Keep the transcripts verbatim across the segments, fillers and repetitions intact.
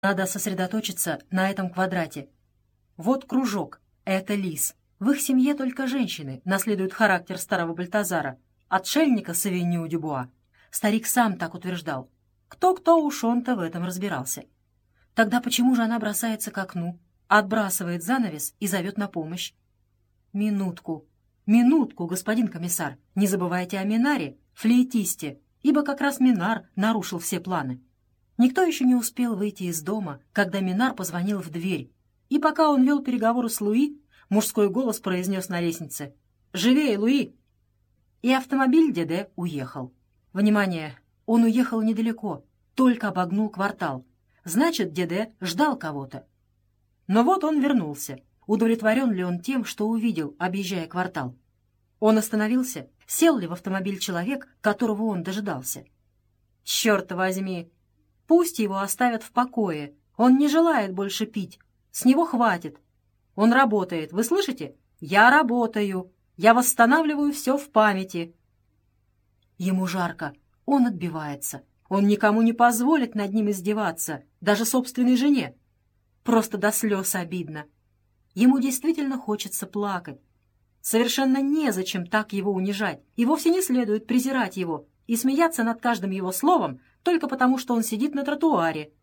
Надо сосредоточиться на этом квадрате. Вот кружок — это лис. В их семье только женщины наследуют характер старого Бальтазара, отшельника Савинью Дюбуа. Старик сам так утверждал. Кто-кто, уж он-то в этом разбирался. Тогда почему же она бросается к окну, отбрасывает занавес и зовет на помощь? Минутку, минутку, господин комиссар, не забывайте о Минаре, флейтисте, ибо как раз Минар нарушил все планы. Никто еще не успел выйти из дома, когда Минар позвонил в дверь, и пока он вел переговоры с Луи, мужской голос произнес на лестнице: «Живее, Луи!» И автомобиль Деде уехал. Внимание! Он уехал недалеко, только обогнул квартал. Значит, Деде ждал кого-то. Но вот он вернулся. Удовлетворен ли он тем, что увидел, объезжая квартал? Он остановился, сел ли в автомобиль человек, которого он дожидался? Черт возьми! Пусть его оставят в покое. Он не желает больше пить. С него хватит. Он работает. Вы слышите? Я работаю. Я восстанавливаю все в памяти. Ему жарко. Он отбивается. Он никому не позволит над ним издеваться, даже собственной жене. Просто до слез обидно. Ему действительно хочется плакать. Совершенно незачем так его унижать, и вовсе не следует презирать его и смеяться над каждым его словом только потому, что он сидит на тротуаре.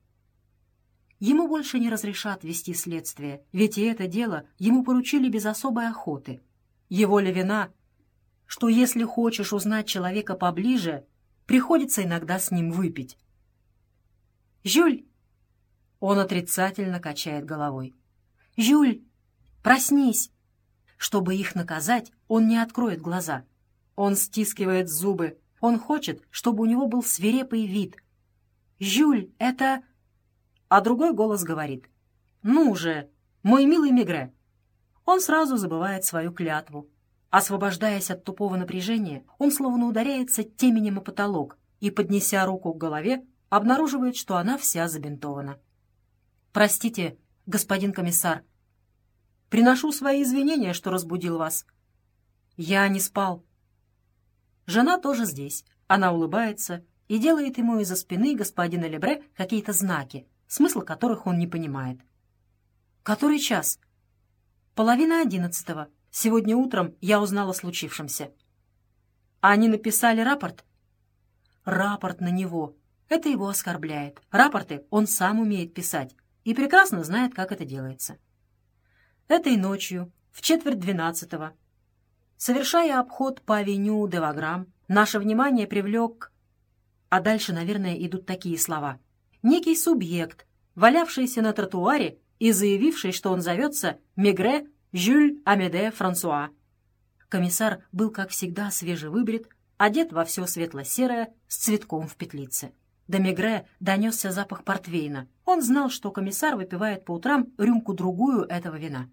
Ему больше не разрешат вести следствие, ведь и это дело ему поручили без особой охоты. Его ли вина, что если хочешь узнать человека поближе, приходится иногда с ним выпить? «Жюль!» Он отрицательно качает головой. «Жюль, проснись!» Чтобы их наказать, он не откроет глаза. Он стискивает зубы. Он хочет, чтобы у него был свирепый вид. «Жюль, это...» А другой голос говорит: «Ну же, мой милый Мегре!» Он сразу забывает свою клятву. Освобождаясь от тупого напряжения, он словно ударяется теменем о потолок и, поднеся руку к голове, обнаруживает, что она вся забинтована. «Простите, господин комиссар. Приношу свои извинения, что разбудил вас. Я не спал». Жена тоже здесь. Она улыбается и делает ему из-за спины господина Лебре какие-то знаки, смысл которых он не понимает. «Который час?» «Половина одиннадцатого. Сегодня утром я узнала о случившемся». «Они написали рапорт?» «Рапорт на него. Это его оскорбляет. Рапорты он сам умеет писать и прекрасно знает, как это делается». Этой ночью, в четверть двенадцатого, совершая обход по авеню де Ваграм, наше внимание привлек... А дальше, наверное, идут такие слова. Некий субъект, валявшийся на тротуаре и заявивший, что он зовется Мегре Жюль Амеде Франсуа. Комиссар был, как всегда, свежевыбрит, одет во все светло-серое, с цветком в петлице. До Мегре донесся запах портвейна. Он знал, что комиссар выпивает по утрам рюмку-другую этого вина.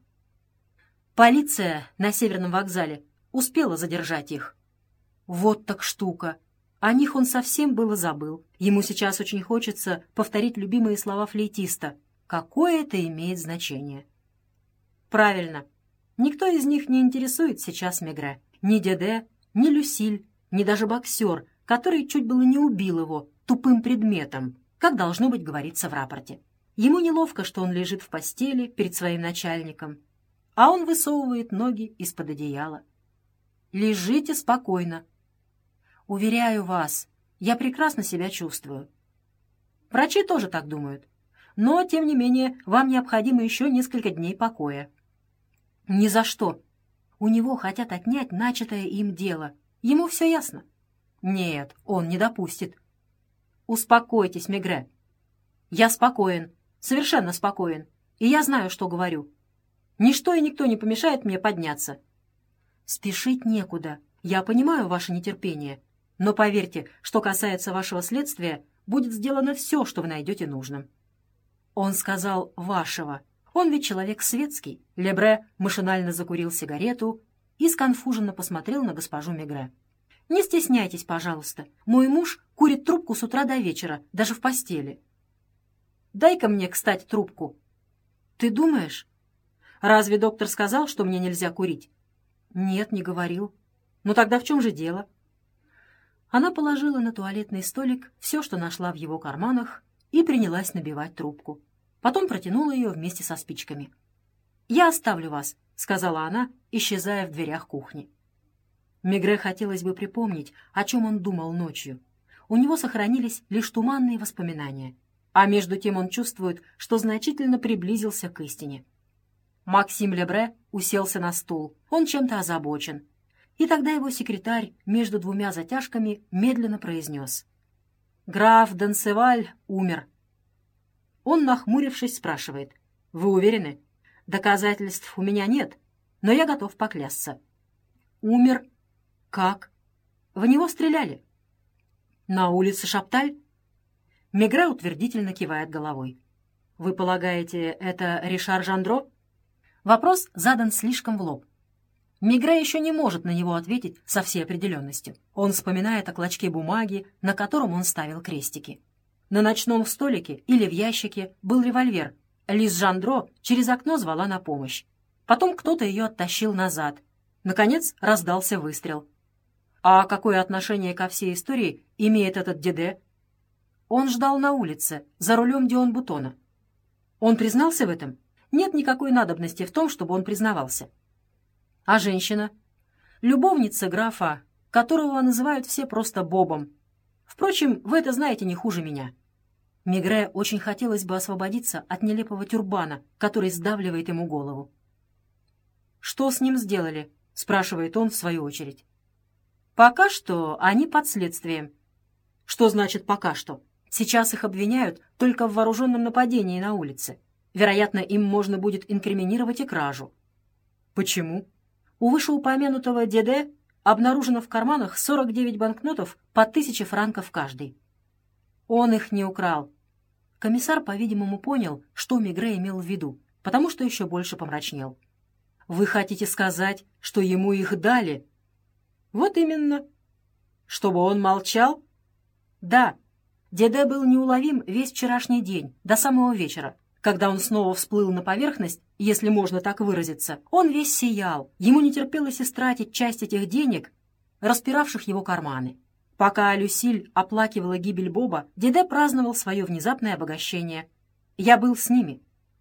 Полиция на Северном вокзале успела задержать их. Вот так штука. О них он совсем было забыл. Ему сейчас очень хочется повторить любимые слова флейтиста. Какое это имеет значение? Правильно. Никто из них не интересует сейчас Мегре. Ни Деде, ни Люсиль, ни даже боксер, который чуть было не убил его тупым предметом, как должно быть говорится в рапорте. Ему неловко, что он лежит в постели перед своим начальником, а он высовывает ноги из-под одеяла. «Лежите спокойно. Уверяю вас, я прекрасно себя чувствую. Врачи тоже так думают. Но, тем не менее, вам необходимо еще несколько дней покоя». «Ни за что. У него хотят отнять начатое им дело. Ему все ясно». «Нет, он не допустит». «Успокойтесь, Мегре. Я спокоен, совершенно спокоен, и я знаю, что говорю. Ничто и никто не помешает мне подняться». «Спешить некуда. Я понимаю ваше нетерпение. Но поверьте, что касается вашего следствия, будет сделано все, что вы найдете нужным». Он сказал «вашего». Он ведь человек светский. Лебре машинально закурил сигарету и сконфуженно посмотрел на госпожу Мегре. «Не стесняйтесь, пожалуйста. Мой муж курит трубку с утра до вечера, даже в постели». «Дай-ка мне, кстати, трубку». «Ты думаешь? Разве доктор сказал, что мне нельзя курить?» «Нет, не говорил». «Ну тогда в чем же дело?» Она положила на туалетный столик все, что нашла в его карманах, и принялась набивать трубку. Потом протянула ее вместе со спичками. «Я оставлю вас», — сказала она, исчезая в дверях кухни. Мегрэ хотелось бы припомнить, о чем он думал ночью. У него сохранились лишь туманные воспоминания, а между тем он чувствует, что значительно приблизился к истине. Максим Лебре уселся на стул, он чем-то озабочен. И тогда его секретарь между двумя затяжками медленно произнес: «Граф Дансеваль умер». Он, нахмурившись, спрашивает: «Вы уверены? Доказательств у меня нет, но я готов поклясться». «Умер? Как? В него стреляли?» «На улице Шапталь?» Мегрэ утвердительно кивает головой. «Вы полагаете, это Ришар Жандро?» Вопрос задан слишком в лоб. Мегрэ еще не может на него ответить со всей определенностью. Он вспоминает о клочке бумаги, на котором он ставил крестики. На ночном столике или в ящике был револьвер. Лиз Жандро через окно звала на помощь. Потом кто-то ее оттащил назад. Наконец раздался выстрел. А какое отношение ко всей истории имеет этот Деде? Он ждал на улице, за рулем Дион Бутона. Он признался в этом? Нет никакой надобности в том, чтобы он признавался. А женщина? Любовница графа, которого называют все просто Бобом. Впрочем, вы это знаете не хуже меня. Мегрэ очень хотелось бы освободиться от нелепого тюрбана, который сдавливает ему голову. «Что с ним сделали?» — спрашивает он в свою очередь. «Пока что они под следствием». «Что значит «пока что»?» Сейчас их обвиняют только в вооруженном нападении на улице. Вероятно, им можно будет инкриминировать и кражу. Почему? У вышеупомянутого Деде обнаружено в карманах сорок девять банкнотов по тысяче франков каждый. Он их не украл. Комиссар, по-видимому, понял, что Мегрэ имел в виду, потому что еще больше помрачнел. «Вы хотите сказать, что ему их дали?» «Вот именно». «Чтобы он молчал?» «Да. Деде был неуловим весь вчерашний день, до самого вечера. Когда он снова всплыл на поверхность, если можно так выразиться, он весь сиял. Ему не терпелось истратить часть этих денег, распиравших его карманы. Пока Люсиль оплакивала гибель Боба, Деде праздновал свое внезапное обогащение. Я был с ними».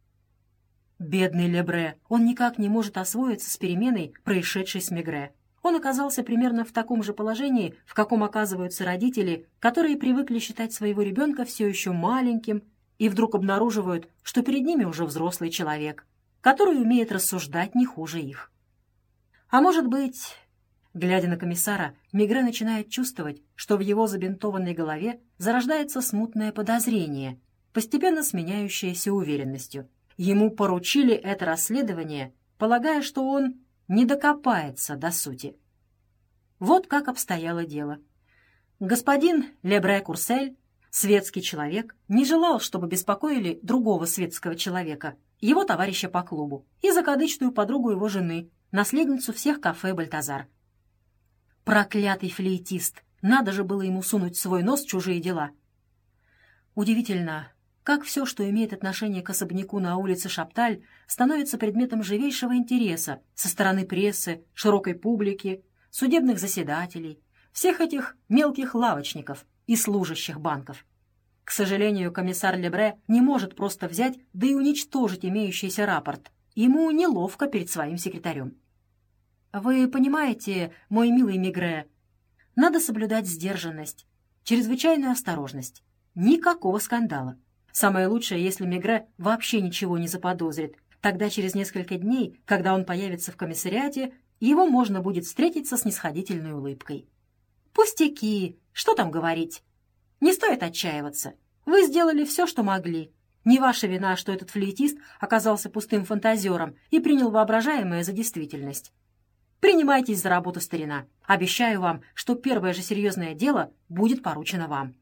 Бедный Лебре, он никак не может освоиться с переменой, происшедшей с Мегрэ. Он оказался примерно в таком же положении, в каком оказываются родители, которые привыкли считать своего ребенка все еще маленьким, и вдруг обнаруживают, что перед ними уже взрослый человек, который умеет рассуждать не хуже их. А может быть, глядя на комиссара, Мегрэ начинает чувствовать, что в его забинтованной голове зарождается смутное подозрение, постепенно сменяющееся уверенностью. Ему поручили это расследование, полагая, что он не докопается до сути. Вот как обстояло дело. Господин Лебре Курсель, светский человек, не желал, чтобы беспокоили другого светского человека, его товарища по клубу, и закадычную подругу его жены, наследницу всех кафе «Бальтазар». Проклятый флейтист! Надо же было ему сунуть свой нос в чужие дела. Удивительно, как все, что имеет отношение к особняку на улице Шапталь, становится предметом живейшего интереса со стороны прессы, широкой публики, судебных заседателей, всех этих мелких лавочников и служащих банков. К сожалению, комиссар Лебре не может просто взять да и уничтожить имеющийся рапорт. Ему неловко перед своим секретарем. «Вы понимаете, мой милый Мегрэ, надо соблюдать сдержанность, чрезвычайную осторожность. Никакого скандала. Самое лучшее, если Мегрэ вообще ничего не заподозрит. Тогда через несколько дней, когда он появится в комиссариате, его можно будет встретить со снисходительной улыбкой. Пустяки, что там говорить? Не стоит отчаиваться. Вы сделали все, что могли. Не ваша вина, что этот флейтист оказался пустым фантазером и принял воображаемое за действительность. Принимайтесь за работу, старина. Обещаю вам, что первое же серьезное дело будет поручено вам».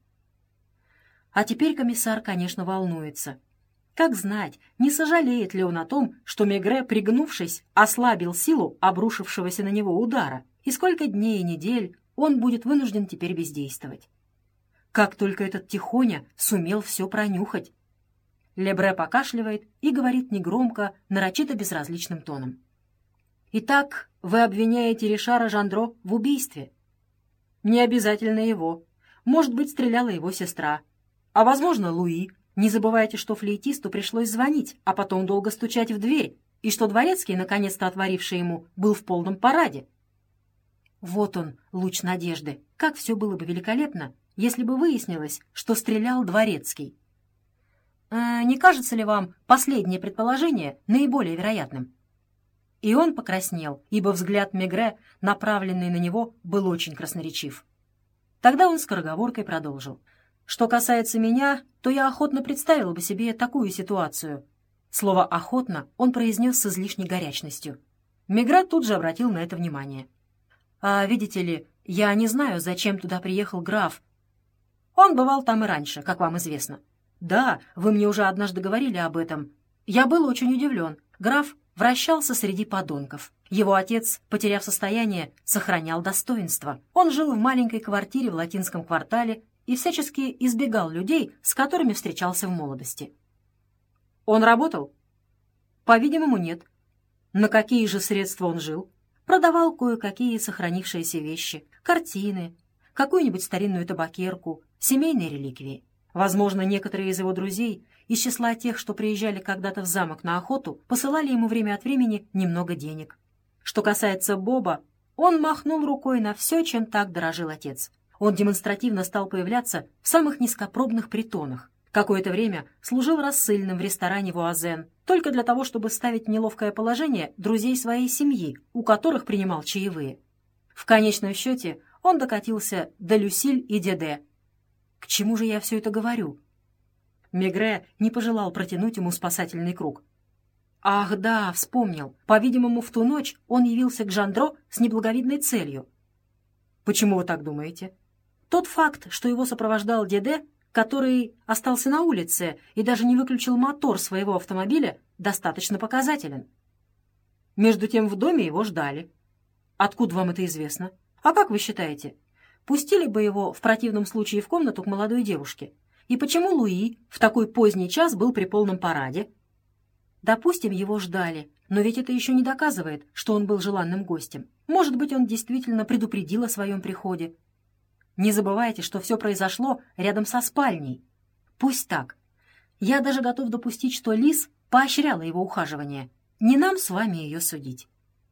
А теперь комиссар, конечно, волнуется. Как знать, не сожалеет ли он о том, что Мегрэ, пригнувшись, ослабил силу обрушившегося на него удара, и сколько дней и недель он будет вынужден теперь бездействовать. Как только этот тихоня сумел все пронюхать. Лебре покашливает и говорит негромко, нарочито безразличным тоном. «Итак, вы обвиняете Ришара Жандро в убийстве?» «Не обязательно его. Может быть, стреляла его сестра. А, возможно, Луи, Не забывайте, что флейтисту пришлось звонить, а потом долго стучать в дверь, и что дворецкий, наконец-то отворивший ему, был в полном параде. Вот он, луч надежды. Как все было бы великолепно, если бы выяснилось, что стрелял дворецкий. «Э, не кажется ли вам последнее предположение наиболее вероятным?» И он покраснел, ибо взгляд Мегре, направленный на него, был очень красноречив. Тогда он скороговоркой продолжил. «Что касается меня, то я охотно представил бы себе такую ситуацию». Слово «охотно» он произнес с излишней горячностью. Мегре тут же обратил на это внимание. «А видите ли, я не знаю, зачем туда приехал граф. Он бывал там и раньше, как вам известно. Да, вы мне уже однажды говорили об этом. Я был очень удивлен. Граф вращался среди подонков. Его отец, потеряв состояние, сохранял достоинство. Он жил в маленькой квартире в латинском квартале и всячески избегал людей, с которыми встречался в молодости. Он работал? По-видимому, нет. На какие же средства он жил? Продавал кое-какие сохранившиеся вещи, картины, какую-нибудь старинную табакерку, семейные реликвии. Возможно, некоторые из его друзей, из числа тех, что приезжали когда-то в замок на охоту, посылали ему время от времени немного денег. Что касается Боба, он махнул рукой на все, чем так дорожил отец. Он демонстративно стал появляться в самых низкопробных притонах. Какое-то время служил рассыльным в ресторане «Вуазен», только для того, чтобы ставить в неловкое положение друзей своей семьи, у которых принимал чаевые. В конечном счете он докатился до Люсиль и Деде. К чему же я все это говорю? Мегре не пожелал протянуть ему спасательный круг. Ах, да, вспомнил. По-видимому, в ту ночь он явился к Жандро с неблаговидной целью. Почему вы так думаете? Тот факт, что его сопровождал Деде, который остался на улице и даже не выключил мотор своего автомобиля, достаточно показателен. Между тем в доме его ждали. Откуда вам это известно? А как вы считаете, пустили бы его в противном случае в комнату к молодой девушке? И почему Луи в такой поздний час был при полном параде? Допустим, его ждали, но ведь это еще не доказывает, что он был желанным гостем. Может быть, он действительно предупредил о своем приходе. Не забывайте, что все произошло рядом со спальней. Пусть так. Я даже готов допустить, что Лис поощряла его ухаживание. Не нам с вами ее судить.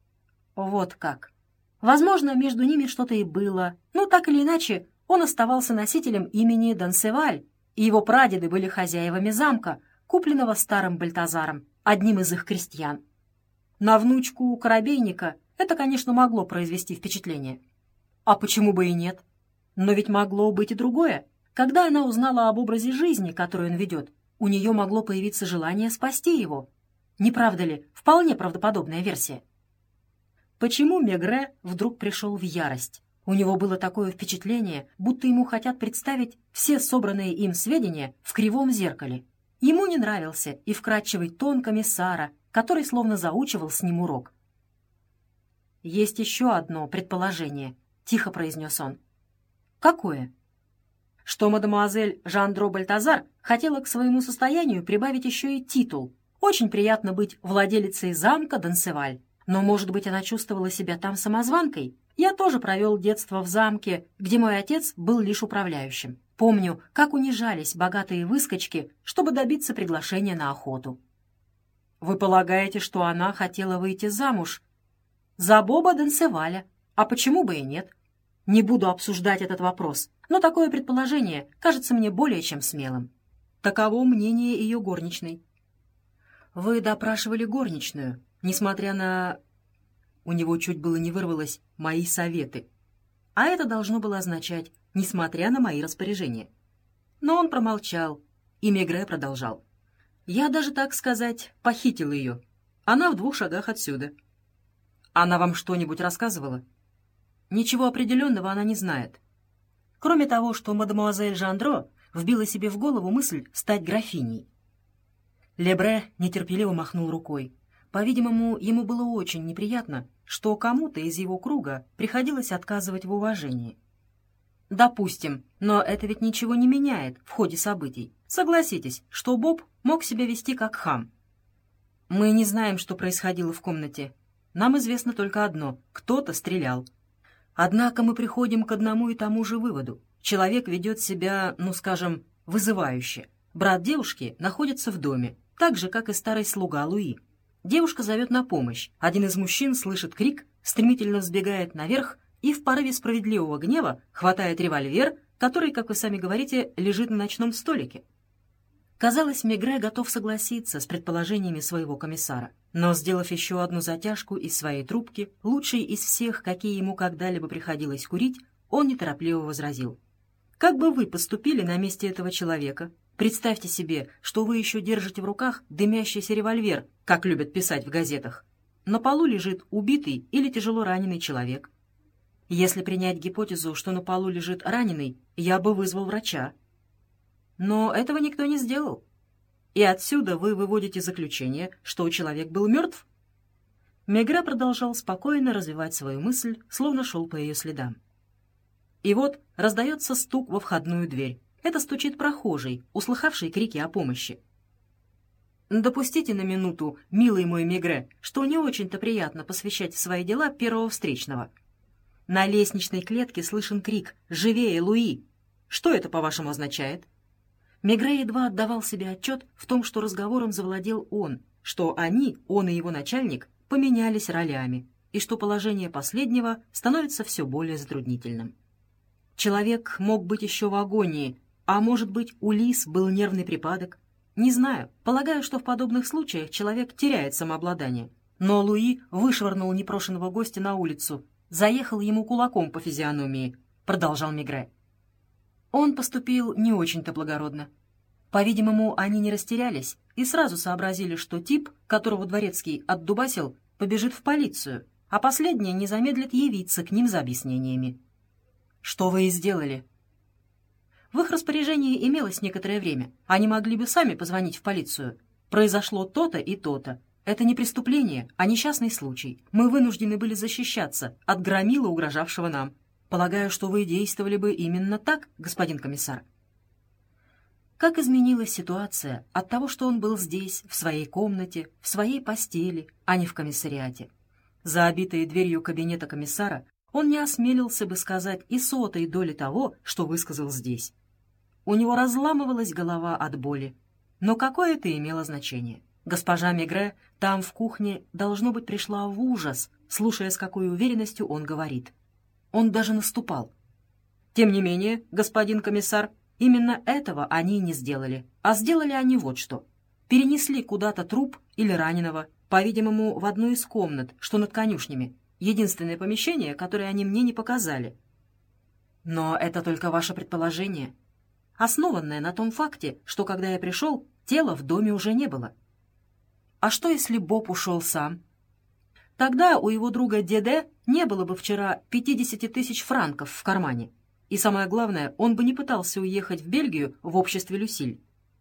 Вот как. Возможно, между ними что-то и было, но так или иначе он оставался носителем имени Дансеваль, и его прадеды были хозяевами замка, купленного старым Бальтазаром, одним из их крестьян. На внучку корабейника это, конечно, могло произвести впечатление. А почему бы и нет? Но ведь могло быть и другое. Когда она узнала об образе жизни, который он ведет, у нее могло появиться желание спасти его. Не правда ли? Вполне правдоподобная версия. Почему Мегре вдруг пришел в ярость? У него было такое впечатление, будто ему хотят представить все собранные им сведения в кривом зеркале. Ему не нравился и вкрадчивый тон комиссара, который словно заучивал с ним урок. «Есть еще одно предположение», — тихо произнес он. «Какое?» «Что мадемуазель Жандро Бальтазар хотела к своему состоянию прибавить еще и титул. Очень приятно быть владелицей замка Дансеваль. Но, может быть, она чувствовала себя там самозванкой? Я тоже провел детство в замке, где мой отец был лишь управляющим. Помню, как унижались богатые выскочки, чтобы добиться приглашения на охоту». «Вы полагаете, что она хотела выйти замуж?» «За Боба Дансеваля. А почему бы и нет? Не буду обсуждать этот вопрос, но такое предположение кажется мне более чем смелым. Таково мнение ее горничной». «Вы допрашивали горничную, несмотря на...» У него чуть было не вырвалось «мои советы». А это должно было означать «несмотря на мои распоряжения». Но он промолчал, и Мегре продолжал. «Я даже, так сказать, похитил ее. Она в двух шагах отсюда». «Она вам что-нибудь рассказывала?» «Ничего определенного она не знает. Кроме того, что мадемуазель Жандро вбила себе в голову мысль стать графиней». Лебре нетерпеливо махнул рукой. По-видимому, ему было очень неприятно, что кому-то из его круга приходилось отказывать в уважении. «Допустим, но это ведь ничего не меняет в ходе событий. Согласитесь, что Боб мог себя вести как хам. Мы не знаем, что происходило в комнате. Нам известно только одно — кто-то стрелял. Однако мы приходим к одному и тому же выводу. Человек ведет себя, ну, скажем, вызывающе. Брат девушки находится в доме, так же, как и старый слуга Луи. Девушка зовет на помощь. Один из мужчин слышит крик, стремительно взбегает наверх и в порыве справедливого гнева хватает револьвер, который, как вы сами говорите, лежит на ночном столике. Казалось, Мегре готов согласиться с предположениями своего комиссара, но, сделав еще одну затяжку из своей трубки, лучшей из всех, какие ему когда-либо приходилось курить, он неторопливо возразил. «Как бы вы поступили на месте этого человека? Представьте себе, что вы еще держите в руках дымящийся револьвер, как любят писать в газетах. На полу лежит убитый или тяжело раненый человек. Если принять гипотезу, что на полу лежит раненый, я бы вызвал врача. Но этого никто не сделал. И отсюда вы выводите заключение, что человек был мертв?» Мегре продолжал спокойно развивать свою мысль, словно шел по ее следам. И вот раздается стук во входную дверь. Это стучит прохожий, услыхавший крики о помощи. «Допустите на минуту, милый мой Мегре, что не очень-то приятно посвящать в свои дела первого встречного. На лестничной клетке слышен крик «Живее, Луи!» Что это, по-вашему, означает?» Мегре едва отдавал себе отчет в том, что разговором завладел он, что они, он и его начальник, поменялись ролями, и что положение последнего становится все более затруднительным. Человек мог быть еще в агонии, а может быть, у Лис был нервный припадок. Не знаю, полагаю, что в подобных случаях человек теряет самообладание. Но Луи вышвырнул непрошенного гостя на улицу, заехал ему кулаком по физиономии, продолжал Мегре. Он поступил не очень-то благородно. По-видимому, они не растерялись и сразу сообразили, что тип, которого дворецкий отдубасил, побежит в полицию, а последняя не замедлит явиться к ним за объяснениями. «Что вы и сделали?» В их распоряжении имелось некоторое время. Они могли бы сами позвонить в полицию. Произошло то-то и то-то. Это не преступление, а несчастный случай. Мы вынуждены были защищаться от громила, угрожавшего нам. Полагаю, что вы действовали бы именно так, господин комиссар. Как изменилась ситуация от того, что он был здесь, в своей комнате, в своей постели, а не в комиссариате. За обитой дверью кабинета комиссара он не осмелился бы сказать и сотой доли того, что высказал здесь. У него разламывалась голова от боли. Но какое это имело значение? Госпожа Мегре там, в кухне, должно быть, пришла в ужас, слушая, с какой уверенностью он говорит. Он даже наступал. Тем не менее, господин комиссар, именно этого они не сделали. А сделали они вот что. Перенесли куда-то труп или раненого, по-видимому, в одну из комнат, что над конюшнями. Единственное помещение, которое они мне не показали. Но это только ваше предположение, основанное на том факте, что когда я пришел, тела в доме уже не было. А что, если Боб ушел сам? Тогда у его друга Деде не было бы вчера пятьдесят тысяч франков в кармане. И самое главное, он бы не пытался уехать в Бельгию в обществе Люсиль.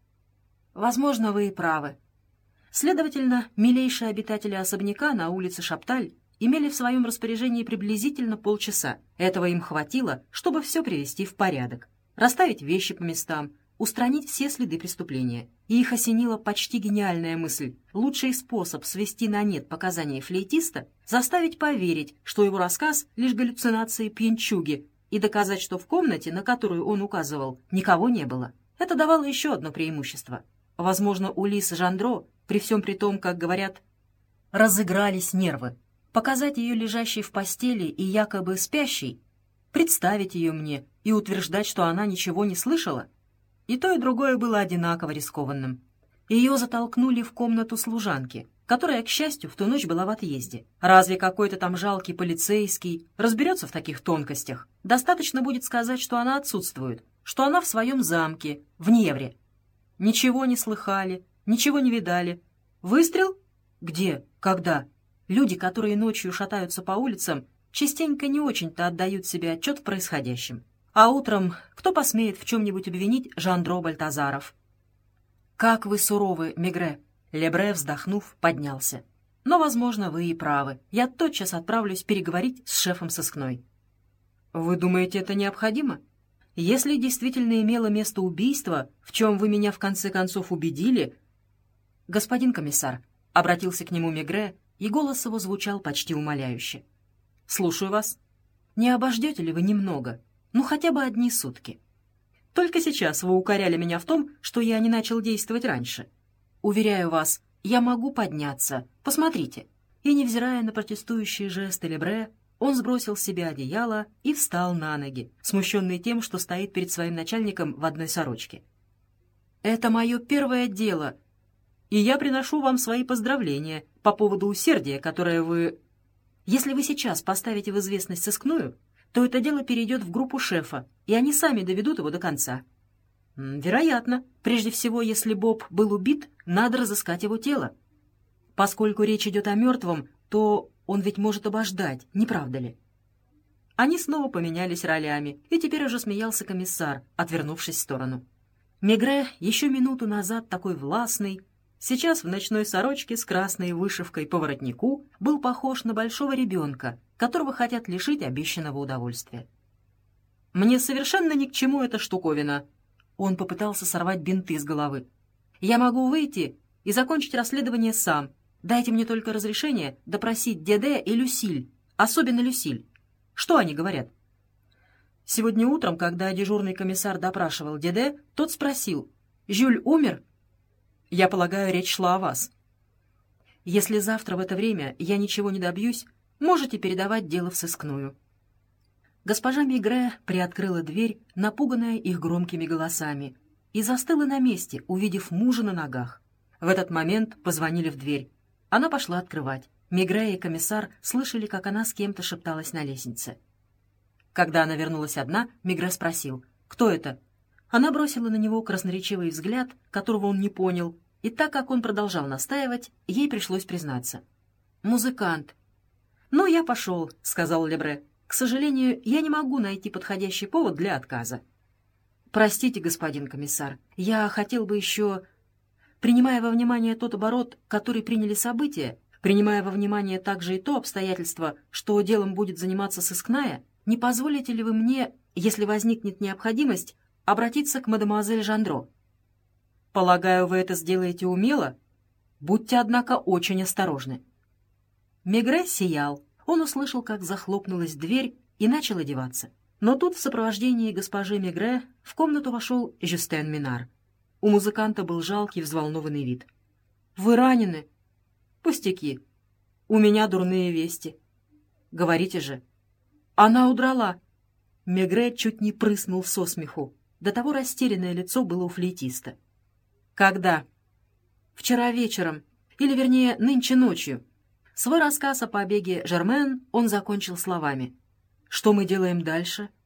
Возможно, вы и правы. Следовательно, милейшие обитатели особняка на улице Шапталь имели в своем распоряжении приблизительно полчаса. Этого им хватило, чтобы все привести в порядок, расставить вещи по местам, устранить все следы преступления. И их осенила почти гениальная мысль. Лучший способ свести на нет показания флейтиста — заставить поверить, что его рассказ — лишь галлюцинации пьянчуги, и доказать, что в комнате, на которую он указывал, никого не было. Это давало еще одно преимущество. Возможно, у Лис Жандро, при всем при том, как говорят, разыгрались нервы. Показать ее лежащей в постели и якобы спящей, представить ее мне и утверждать, что она ничего не слышала. И то, и другое было одинаково рискованным. Ее затолкнули в комнату служанки, которая, к счастью, в ту ночь была в отъезде. Разве какой-то там жалкий полицейский разберется в таких тонкостях? Достаточно будет сказать, что она отсутствует, что она в своем замке, в Невре. Ничего не слыхали, ничего не видали. Выстрел? Где? Когда? Люди, которые ночью шатаются по улицам, частенько не очень-то отдают себе отчет в происходящем. А утром кто посмеет в чем-нибудь обвинить Жандро Бальтазаров? «Как вы суровы, Мегре!» Лебре, вздохнув, поднялся. «Но, возможно, вы и правы. Я тотчас отправлюсь переговорить с шефом сыскной». «Вы думаете, это необходимо? Если действительно имело место убийство, в чем вы меня в конце концов убедили...» «Господин комиссар», — обратился к нему Мегре, и голос его звучал почти умоляюще. «Слушаю вас. Не обождете ли вы немного? Ну, хотя бы одни сутки?» Только сейчас вы укоряли меня в том, что я не начал действовать раньше. Уверяю вас, я могу подняться. Посмотрите». И, невзирая на протестующие жесты Лебре, он сбросил с себя одеяло и встал на ноги, смущенный тем, что стоит перед своим начальником в одной сорочке. «Это мое первое дело, и я приношу вам свои поздравления по поводу усердия, которое вы... Если вы сейчас поставите в известность сыскную, то это дело перейдет в группу шефа, и они сами доведут его до конца. Вероятно, прежде всего, если Боб был убит, надо разыскать его тело. Поскольку речь идет о мертвом, то он ведь может обождать, не правда ли?» Они снова поменялись ролями, и теперь уже смеялся комиссар, отвернувшись в сторону. Мегре, еще минуту назад такой властный, сейчас в ночной сорочке с красной вышивкой по воротнику, был похож на большого ребенка, которого хотят лишить обещанного удовольствия. «Мне совершенно ни к чему эта штуковина». Он попытался сорвать бинты с головы. «Я могу выйти и закончить расследование сам. Дайте мне только разрешение допросить Деде и Люсиль, особенно Люсиль. Что они говорят?» Сегодня утром, когда дежурный комиссар допрашивал Деде, тот спросил: «Жюль умер?» «Я полагаю, речь шла о вас». «Если завтра в это время я ничего не добьюсь, можете передавать дело в сыскную». Госпожа Мегре приоткрыла дверь, напуганная их громкими голосами, и застыла на месте, увидев мужа на ногах. В этот момент позвонили в дверь. Она пошла открывать. Мегре и комиссар слышали, как она с кем-то шепталась на лестнице. Когда она вернулась одна, Мегре спросил: «Кто это?» Она бросила на него красноречивый взгляд, которого он не понял, и так как он продолжал настаивать, ей пришлось признаться. «Музыкант». «Ну, я пошел», — сказал Лебре. «К сожалению, я не могу найти подходящий повод для отказа». «Простите, господин комиссар, я хотел бы еще...» Принимая во внимание тот оборот, который приняли события, принимая во внимание также и то обстоятельство, что делом будет заниматься сыскная, не позволите ли вы мне, если возникнет необходимость, обратиться к мадемуазель Жандро? Полагаю, вы это сделаете умело? Будьте, однако, очень осторожны. Мегре сиял. Он услышал, как захлопнулась дверь, и начал одеваться. Но тут в сопровождении госпожи Мегре в комнату вошел Жюстен Минар. У музыканта был жалкий, взволнованный вид. «Вы ранены?» «Пустяки. У меня дурные вести». «Говорите же». «Она удрала». Мегре чуть не прыснул со смеху. До того растерянное лицо было у флейтиста. «Когда?» «Вчера вечером. Или, вернее, нынче ночью». Свой рассказ о побеге Жермен он закончил словами: «Что мы делаем дальше?»